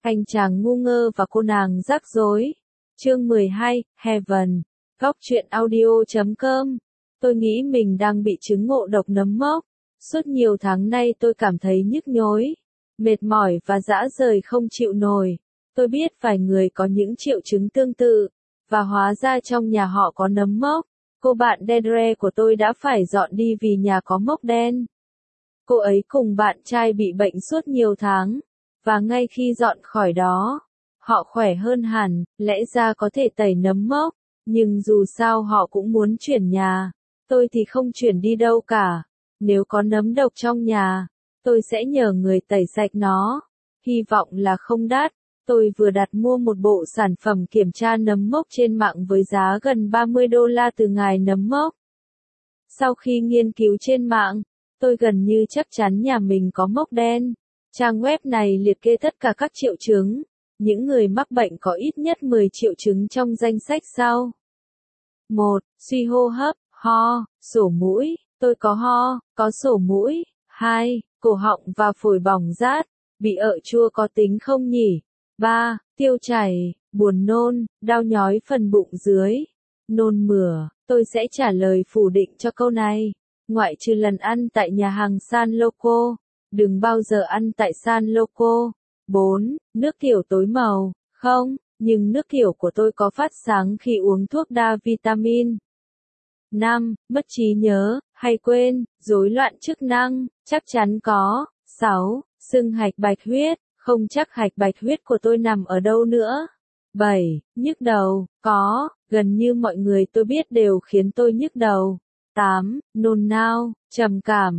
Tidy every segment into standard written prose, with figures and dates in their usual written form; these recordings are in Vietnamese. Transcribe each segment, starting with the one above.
Anh chàng ngu ngơ và cô nàng rắc rối. Chương 12, Heaven. Góc truyện audio.com. Tôi nghĩ mình đang bị chứng ngộ độc nấm mốc. Suốt nhiều tháng nay tôi cảm thấy nhức nhối, mệt mỏi và rã rời không chịu nổi. Tôi biết vài người có những triệu chứng tương tự, và hóa ra trong nhà họ có nấm mốc. Cô bạn Deirdre của tôi đã phải dọn đi vì nhà có mốc đen. Cô ấy cùng bạn trai bị bệnh suốt nhiều tháng, và ngay khi dọn khỏi đó, họ khỏe hơn hẳn, lẽ ra có thể tẩy nấm mốc, nhưng dù sao họ cũng muốn chuyển nhà. Tôi thì không chuyển đi đâu cả. Nếu có nấm độc trong nhà, tôi sẽ nhờ người tẩy sạch nó. Hy vọng là không đắt. Tôi vừa đặt mua một bộ sản phẩm kiểm tra nấm mốc trên mạng với giá gần $30 từ ngài nấm mốc. Sau khi nghiên cứu trên mạng, tôi gần như chắc chắn nhà mình có mốc đen. Trang web này liệt kê tất cả các triệu chứng. Những người mắc bệnh có ít nhất 10 triệu chứng trong danh sách sau. 1. Suy hô hấp, ho, sổ mũi. Tôi có ho, có sổ mũi. 2. Cổ họng và phổi bỏng rát. Bị ợ chua có tính không nhỉ? 3. Tiêu chảy, buồn nôn, đau nhói phần bụng dưới. Nôn mửa. Tôi sẽ trả lời phủ định cho câu này. Ngoại trừ lần ăn tại nhà hàng San Loco. Đừng bao giờ ăn tại San Loco. 4. Nước tiểu tối màu. Không, nhưng nước tiểu của tôi có phát sáng khi uống thuốc đa vitamin. 5. Mất trí nhớ, hay quên, rối loạn chức năng, chắc chắn có. 6. Sưng hạch bạch huyết, không chắc hạch bạch huyết của tôi nằm ở đâu nữa. 7. Nhức đầu, có, gần như mọi người tôi biết đều khiến tôi nhức đầu. 8. Nôn nao, trầm cảm,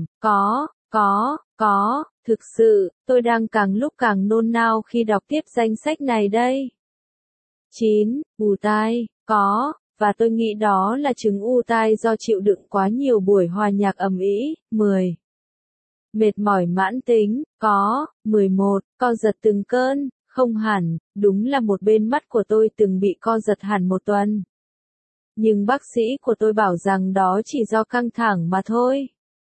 có, thực sự, tôi đang càng lúc càng nôn nao khi đọc tiếp danh sách này đây. 9. Ù tai, có, và tôi nghĩ đó là chứng ù tai do chịu đựng quá nhiều buổi hòa nhạc ầm ĩ. 10. Mệt mỏi mãn tính, có. 11. Co giật từng cơn, không hẳn, đúng là một bên mắt của tôi từng bị co giật hẳn một tuần. Nhưng bác sĩ của tôi bảo rằng đó chỉ do căng thẳng mà thôi.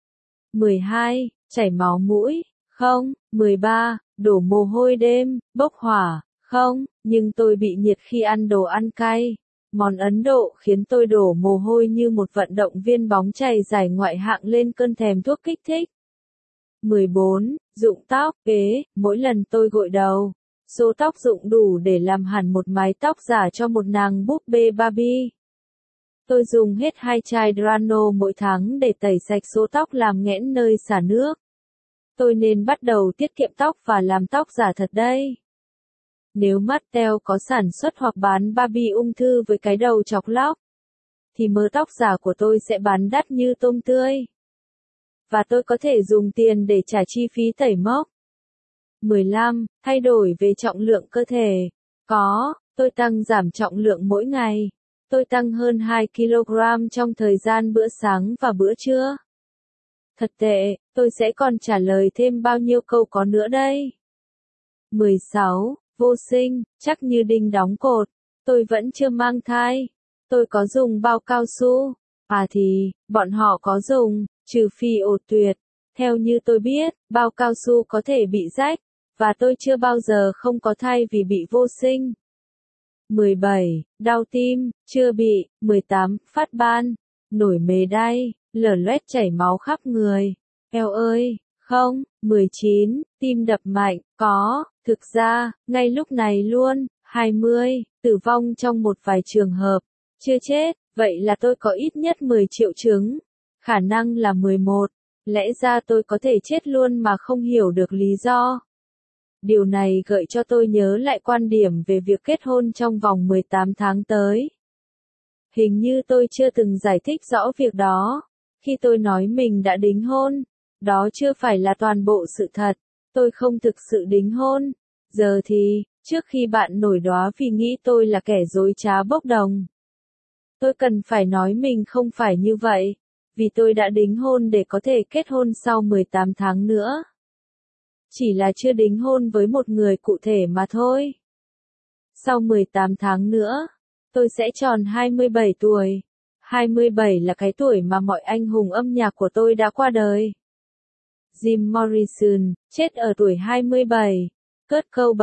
12. Chảy máu mũi, không. 13. Đổ mồ hôi đêm, bốc hỏa, không, nhưng tôi bị nhiệt khi ăn đồ ăn cay. Món Ấn Độ khiến tôi đổ mồ hôi như một vận động viên bóng chày giải ngoại hạng lên cơn thèm thuốc kích thích. 14. Rụng tóc, mỗi lần tôi gội đầu, số tóc rụng đủ để làm hẳn một mái tóc giả cho một nàng búp bê Barbie. Tôi dùng hết 2 chai Drano mỗi tháng để tẩy sạch số tóc làm nghẽn nơi xả nước. Tôi nên bắt đầu tiết kiệm tóc và làm tóc giả thật đây. Nếu Mattel có sản xuất hoặc bán Barbie ung thư với cái đầu chọc lóc, thì mớ tóc giả của tôi sẽ bán đắt như tôm tươi. Và tôi có thể dùng tiền để trả chi phí tẩy mốc. 15. Thay đổi về trọng lượng cơ thể. Có, tôi tăng giảm trọng lượng mỗi ngày. Tôi tăng hơn 2 kg trong thời gian bữa sáng và bữa trưa. Thật tệ, tôi sẽ còn trả lời thêm bao nhiêu câu có nữa đây. 16. Vô sinh, chắc như đinh đóng cột. Tôi vẫn chưa mang thai. Tôi có dùng bao cao su. Bọn họ có dùng, trừ phi ổ tuyệt. Theo như tôi biết, bao cao su có thể bị rách, và tôi chưa bao giờ không có thai vì bị vô sinh. 17. Đau tim, chưa bị. 18. Phát ban, nổi mề đay, lở loét chảy máu khắp người. Eo ơi, không. 19. Tim đập mạnh, có, thực ra, ngay lúc này luôn. 20. Tử vong trong một vài trường hợp, chưa chết, vậy là tôi có ít nhất 10 triệu chứng. Khả năng là 11. Lẽ ra tôi có thể chết luôn mà không hiểu được lý do. Điều này gợi cho tôi nhớ lại quan điểm về việc kết hôn trong vòng 18 tháng tới. Hình như tôi chưa từng giải thích rõ việc đó. Khi tôi nói mình đã đính hôn, đó chưa phải là toàn bộ sự thật. Tôi không thực sự đính hôn. Giờ thì, trước khi bạn nổi đoá vì nghĩ tôi là kẻ dối trá bốc đồng, tôi cần phải nói mình không phải như vậy. Vì tôi đã đính hôn để có thể kết hôn sau 18 tháng nữa. Chỉ là chưa đính hôn với một người cụ thể mà thôi. Sau 18 tháng nữa, tôi sẽ tròn 27 tuổi. 27 là cái tuổi mà mọi anh hùng âm nhạc của tôi đã qua đời. Jim Morrison, chết ở tuổi 27. Kurt Cobain,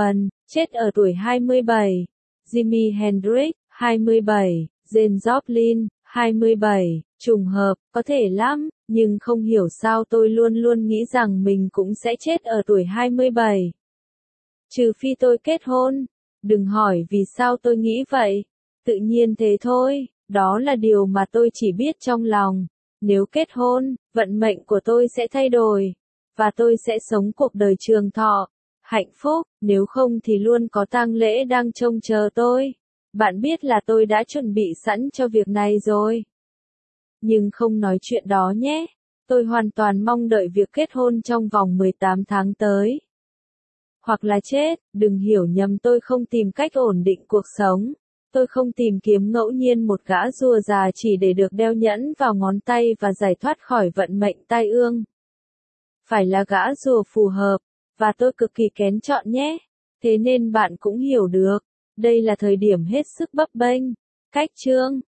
chết ở tuổi 27. Jimi Hendrix, 27. James Joplin, 27. Trùng hợp, có thể lắm, nhưng không hiểu sao tôi luôn luôn nghĩ rằng mình cũng sẽ chết ở tuổi 27. Trừ phi tôi kết hôn. Đừng hỏi vì sao tôi nghĩ vậy. Tự nhiên thế thôi, đó là điều mà tôi chỉ biết trong lòng. Nếu kết hôn, vận mệnh của tôi sẽ thay đổi. Và tôi sẽ sống cuộc đời trường thọ, hạnh phúc, nếu không thì luôn có tang lễ đang trông chờ tôi. Bạn biết là tôi đã chuẩn bị sẵn cho việc này rồi. Nhưng không nói chuyện đó nhé. Tôi hoàn toàn mong đợi việc kết hôn trong vòng 18 tháng tới. Hoặc là chết, đừng hiểu nhầm, tôi không tìm cách ổn định cuộc sống. Tôi không tìm kiếm ngẫu nhiên một gã rùa già chỉ để được đeo nhẫn vào ngón tay và giải thoát khỏi vận mệnh tai ương. Phải là gã rùa phù hợp, và tôi cực kỳ kén chọn nhé. Thế nên bạn cũng hiểu được, đây là thời điểm hết sức bấp bênh. Cách chương